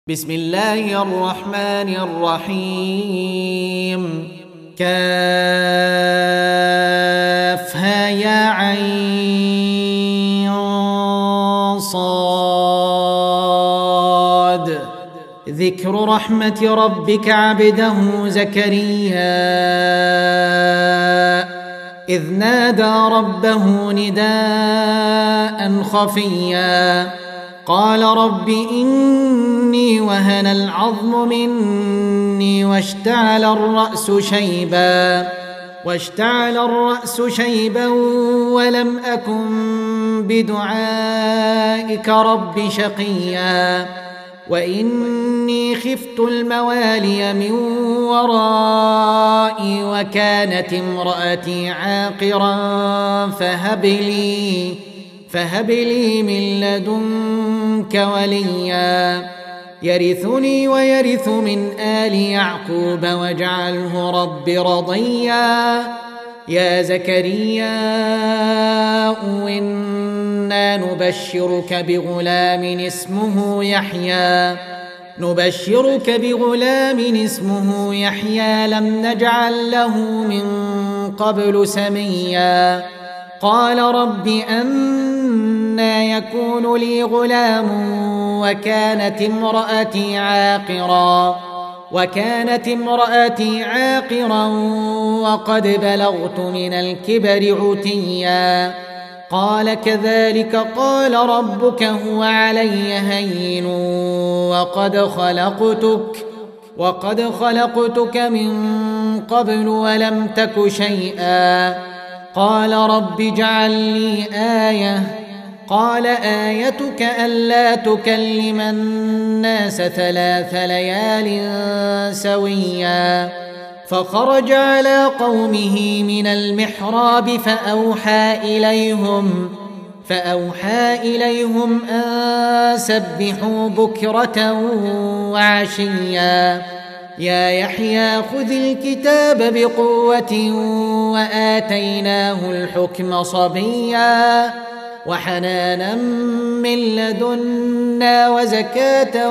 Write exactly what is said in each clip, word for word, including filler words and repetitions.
بسم الله الرحمن الرحيم كافها يا عين صاد ذكر رحمة ربك عبده زكريا إذ نادى ربه نداء خفيا قال رب إني وهن العظم مني واشتعل الرأس شيبا واشتعل الرأس شيبا ولم أكن بدعائك رب شقيا وإني خفت الموالي من ورائي وكانت امرأتي عاقرا فهب لي فهب لي من لدنك وليا يرثني ويرث من آل يعقوب واجعله رب رضيا يا زكريا إنا نبشرك بغلام اسمه يحيى نبشرك بغلام اسمه يحيى لم نجعل له من قبل سميا قال رب أنى يكون لي غلام وكانت امرأتي عاقرا وكانت امرأتي عاقرا وقد بلغت من الكبر عتيا قال كذلك قال ربك هو علي هين وقد خلقتك وقد خلقتك من قبل ولم تك شيئا قال رب اجعل لي آية قال آيتك ألا تكلم الناس ثلاث ليال سويا فخرج على قومه من المحراب فأوحى إليهم فأوحى إليهم أن سبحوا بكرة وعشيا يا يحيى خذ الكتاب بقوة وآتيناه الحكم صبيا وحنانا من لدنا وزكاة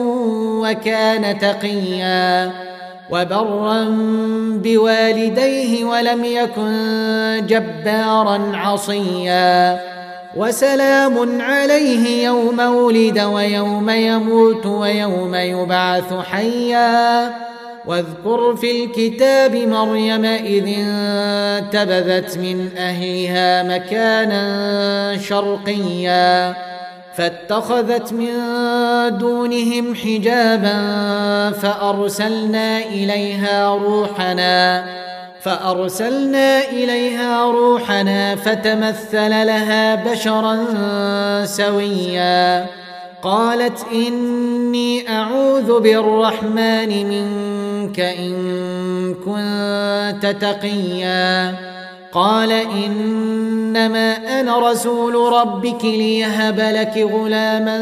وكان تقيا وبرا بوالديه ولم يكن جبارا عصيا وسلام عليه يوم ولد ويوم يموت ويوم يبعث حيا واذكر في الكتاب مريم إذ انتبذت من أهلها مكانا شرقيا فاتخذت من دونهم حجابا فأرسلنا إليها روحنا فأرسلنا إليها روحنا فتمثل لها بشرا سويا قالت إني أعوذ بالرحمن منك إن كنت تقيا قال إنما أنا رسول ربك ليهب لك غلاما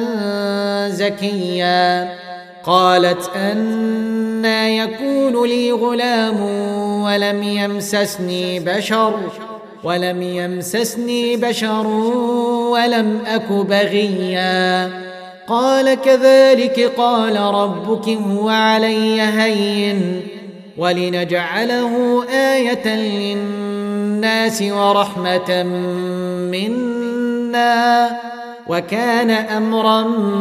زكيا قالت أنى يكون لي غلام ولم يمسسني بشر ولم يمسسني بشر ولم أك بغيا قال كذلك قال ربك هو علي هين ولنجعله آية للناس ورحمة منا وكان أمرا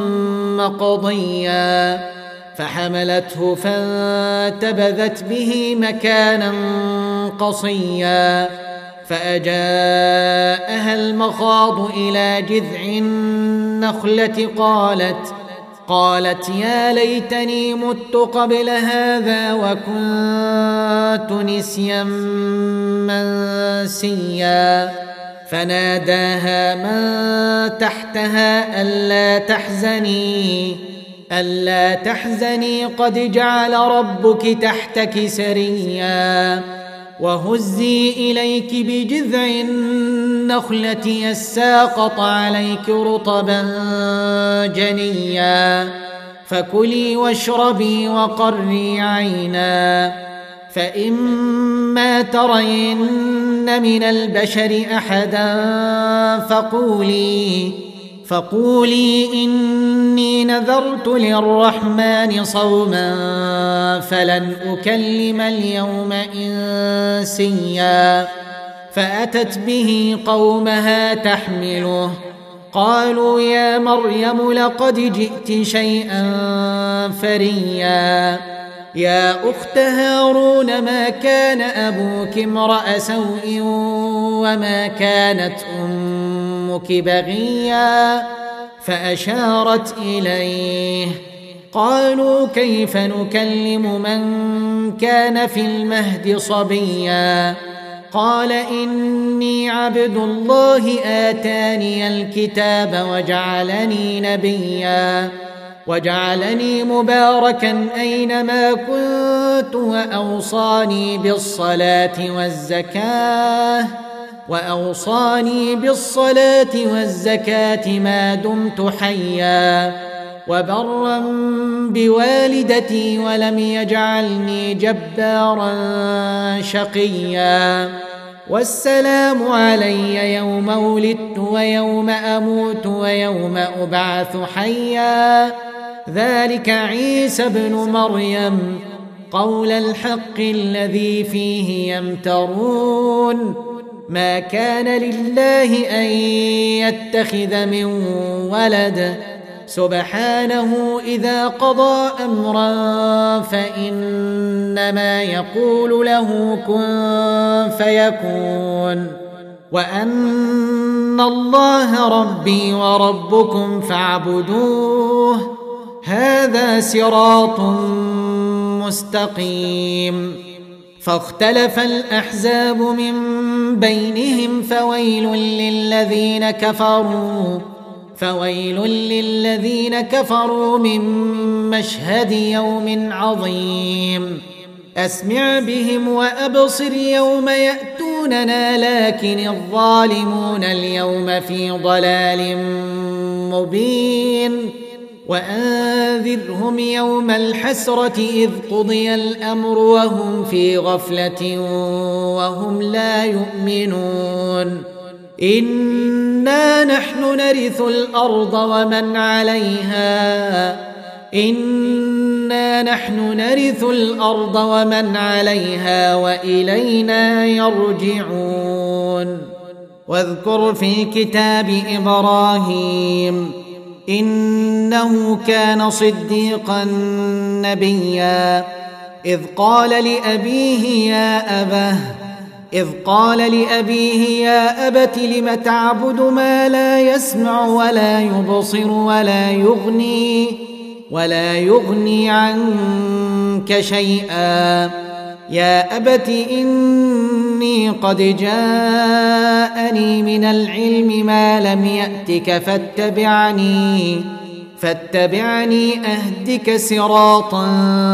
مقضيا فحملته فانتبذت به مكانا قصيا فأجاءها المخاض إلى جذع النخلة قالت قالت يا ليتني مت قبل هذا وكنت نسيا منسيا فناداها من تحتها ألا تحزني ألا تحزني قد جعل ربك تحتك سريا وهزي إليك بجذع النخلة يساقط عليك رطبا جنيا فكلي واشربي وقري عينا فإما ترين من البشر أحدا فقولي فقولي إني نذرت للرحمن صوما فلن أكلم اليوم إنسيا فأتت به قومها تحمله قالوا يا مريم لقد جئت شيئا فريا يا أخت هارون ما كان أبوك امرأ سوء وما كانت أمك بغيا فأشارت إليه قالوا كيف نكلم من كان في المهد صبيا قال إني عبد الله آتاني الكتاب وجعلني نبيا وجعلني مباركا أينما كنت وأوصاني بالصلاة والزكاة وأوصاني بالصلاة والزكاة ما دمت حيا وبرا بوالدتي ولم يجعلني جبارا شقيا والسلام علي يوم ولدت ويوم أموت ويوم أبعث حيا ذلك عيسى ابن مريم قول الحق الذي فيه يمترون ما كان لله أن يتخذ من ولد سبحانه إذا قضى أمرا فإنما يقول له كن فيكون وأن الله ربي وربكم فاعبدوه هذا صراط مستقيم فاختلف الأحزاب من بينهم فويل للذين كفروا فويل للذين كفروا من مشهد يوم عظيم أسمع بهم وأبصر يوم يأتوننا لكن الظالمون اليوم في ضلال مبين وأنذرهم يوم الحسرة إذ قضي الأمر وهم في غفلة وهم لا يؤمنون إنا نحن نرث الأرض ومن عليها إنا نحن نرث الأرض ومن عليها وإلينا يرجعون واذكر في الكتاب إبراهيم إنه كان صديقا نبيا إذ قال لأبيه يا أبه إذ قال لأبيه يا أبت لم تعبد ما لا يسمع ولا يبصر ولا يغني ولا يغني عنك شيئا يا أبت إني قد جاءني من العلم ما لم يأتك فاتبعني فاتبعني أهدك صراطا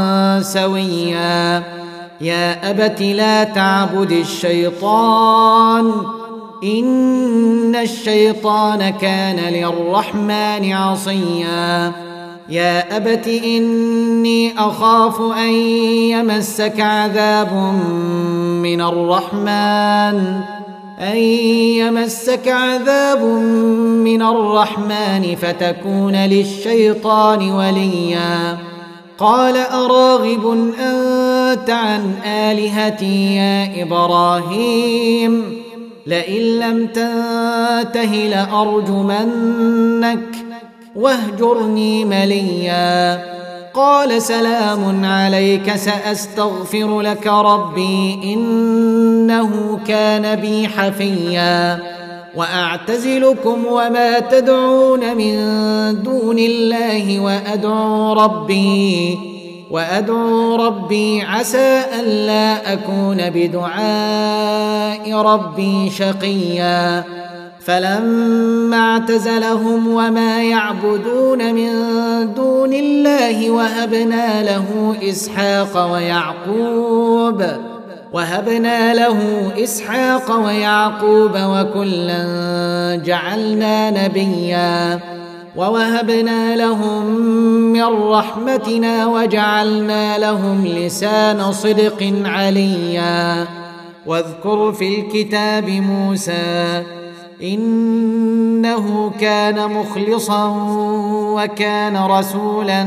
سويا يا أبت لا تعبد الشيطان إن الشيطان كان للرحمن عصيا يا أبت إني أخاف أن يمسك عذاب من الرحمن أن يمسك عذاب من الرحمن فتكون للشيطان وليا قال أراغب أنت عن آلهتي يا إبراهيم لئن لم تنته لأرجمنك واهجرني مليا قال سلام عليك سأستغفر لك ربي إنه كان بي حفيا وأعتزلكم وما تدعون من دون الله وأدعو ربي وأدعو ربي عسى ألا أكون بدعاء ربي شقيا فلما اعتزلهم وما يعبدون من دون الله وهبنا له إسحاق ويعقوب وهبنا له إسحاق ويعقوب وكلا جعلنا نبيا ووهبنا لهم من رحمتنا وجعلنا لهم لسان صدق عليا واذكر في الكتاب موسى إنه كان مخلصا وكان رسولا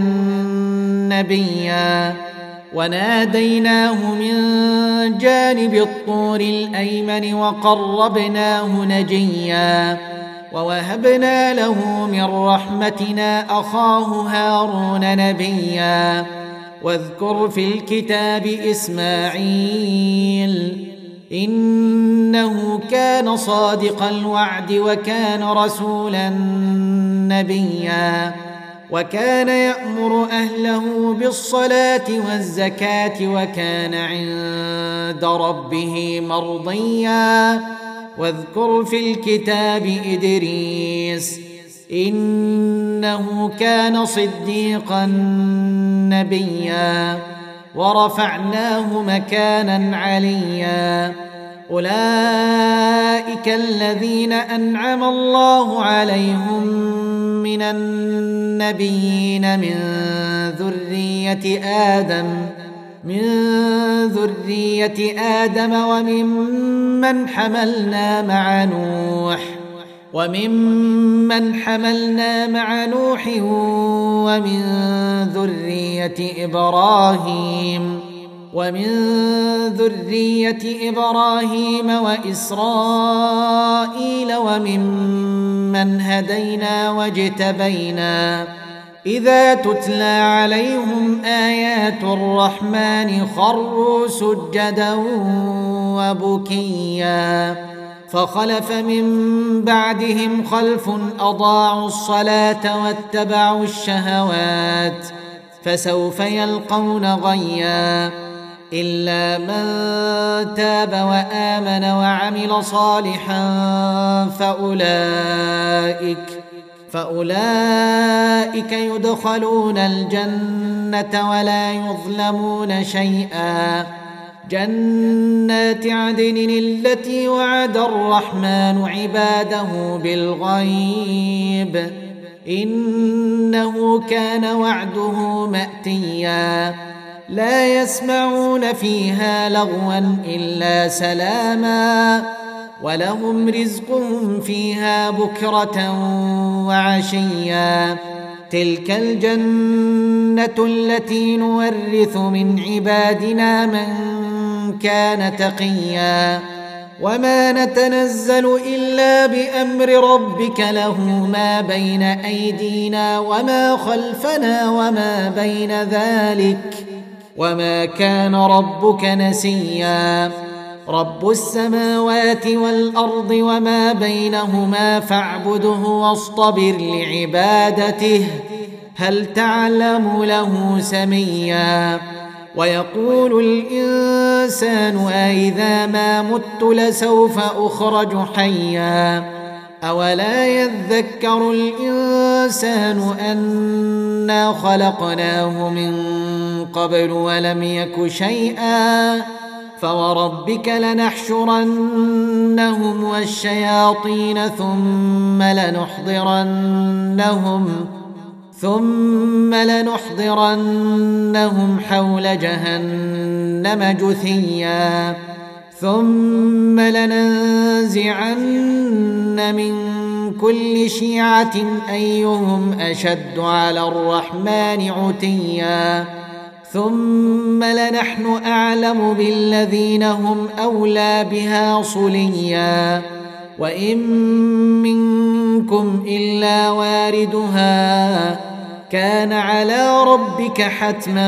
نبيا وناديناه من جانب الطور الأيمن وقربناه نجيا ووهبنا له من رحمتنا أخاه هارون نبيا واذكر في الكتاب إسماعيل إنه كان صادق الوعد وكان رسولا نبيا وكان يأمر أهله بالصلاة والزكاة وكان عند ربه مرضيا واذكر في الكتاب إدريس إنه كان صديقا نبيا ورفعناه مكانا عليا أولئك الذين أنعم الله عليهم من النبيين من ذرية آدم من ذرية آدم وممن حملنا مع نوح وممن حملنا مع نوح ومن ذرية إبراهيم ومن ذرية إبراهيم وإسرائيل وممن هدينا واجتبينا إذا تتلى عليهم آيات الرحمن خروا سجدا وبكيا فخلف من بعدهم خلف أضاعوا الصلاة واتبعوا الشهوات فسوف يلقون غيا إلا من تاب وآمن وعمل صالحا فأولئك فأولئك يدخلون الجنة ولا يظلمون شيئا جنات عدن التي وعد الرحمن عباده بالغيب إنه كان وعده مأتيا لا يسمعون فيها لغوا إلا سلاما ولهم رزقهم فيها بكرة وعشيا تلك الجنة التي نورث من عبادنا من كان تقيا وما نتنزل إلا بأمر ربك له ما بين أيدينا وما خلفنا وما بين ذلك وما كان ربك نسيا رب السماوات والأرض وما بينهما فاعبده واصطبر لعبادته هل تعلم له سميا ويقول الإنسان أإذا ما مت لسوف أخرج حيا أولا يذكر الإنسان أنا خلقناه من قبل ولم يك شيئا فوربك لنحشرنهم والشياطين ثم لنحضرنهم ثم لنحضرنهم حول جهنم جثيا ثم لننزعن من كل شيعة أيهم أشد على الرحمن عتيا ثم لنحن أعلم بالذين هم أولى بها صليا وإن منكم إلا واردها كان على ربك حتما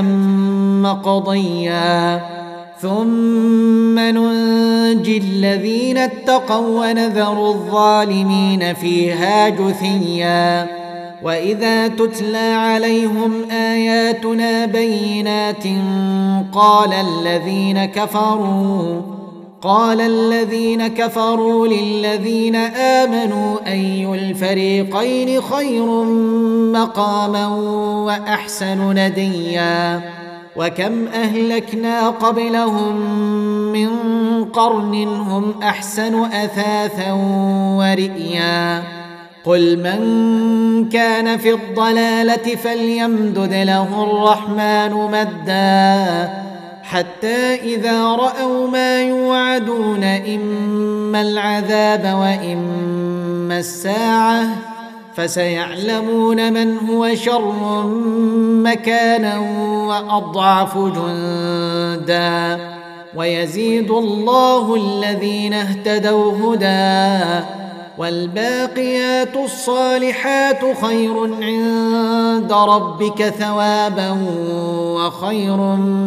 مقضيا ثم ننجي الذين اتقوا ونذر الظالمين فيها جثيا وإذا تتلى عليهم آياتنا بينات قال الذين كفروا قال الذين كفروا للذين آمنوا أي الفريقين خير مقاما وأحسن نديا وكم أهلكنا قبلهم من قرن هم أحسن أثاثا ورئيا قل من كان في الضلالة فليمدد له الرحمن مدا حتى إذا رأوا ما يوعدون إما العذاب وإما الساعة فسيعلمون من هو شر مكانا وأضعف جندا ويزيد الله الذين اهتدوا هدى والباقيات الصالحات خير عند ربك ثوابا وخير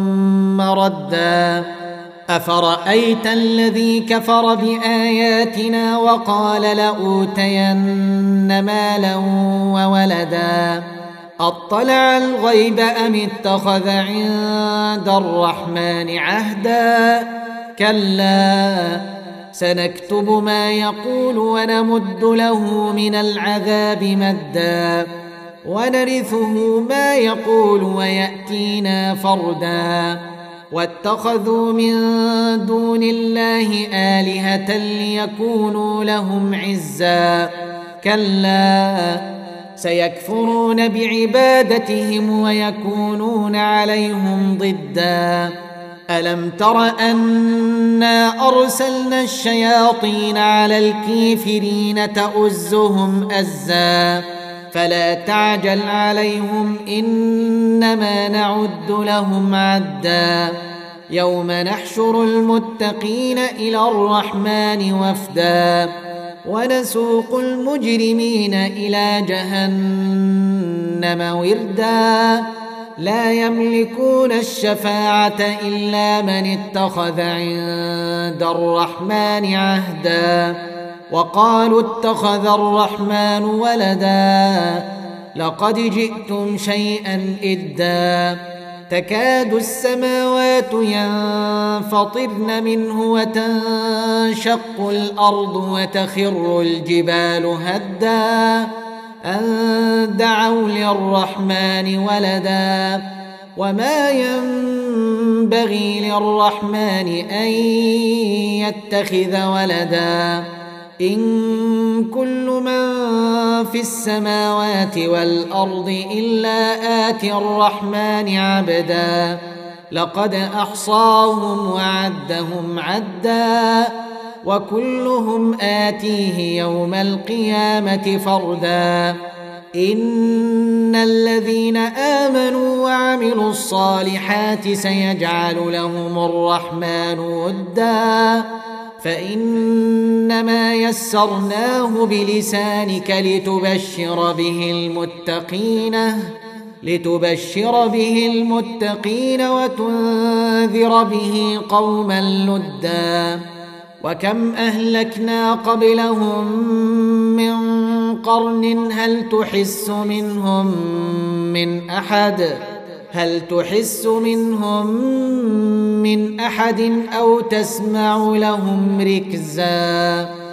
مردا أفرأيت الذي كفر بآياتنا وقال لأوتين مالا وولدا أطلع الغيب أم اتخذ عند الرحمن عهدا كلا سنكتب ما يقول ونمد له من العذاب مدا ونرثه ما يقول ويأتينا فردا واتخذوا من دون الله آلهة ليكونوا لهم عزا كلا سيكفرون بعبادتهم ويكونون عليهم ضدا ألم تر أنا أرسلنا الشياطين على الكافرين تؤزهم أزا فلا تعجل عليهم إنما نعد لهم عدا يوم نحشر المتقين إلى الرحمن وفدا ونسوق المجرمين إلى جهنم وردا لا يملكون الشفاعة إلا من اتخذ عند الرحمن عهدا وقالوا اتخذ الرحمن ولدا لقد جئتم شيئا إدا تكاد السماوات ينفطرن منه وتنشق الأرض وتخر الجبال هدا أن دعوا للرحمن ولدا وما ينبغي للرحمن أن يتخذ ولدا إن كل من في السماوات والأرض إلا آتي الرحمن عبدا لقد أحصاهم وعدهم عدا وكلهم آتيه يوم القيامة فردا إن الذين آمنوا وعملوا الصالحات سيجعل لهم الرحمن ودا فإنما يسرناه بلسانك لتبشر به المتقين لتبشر به المتقين وتنذر به قوما لدا وكم أهلكنا قبلهم من قرن هل تحس منهم من أحد هل تحس منهم من أحد أو تسمع لهم ركزا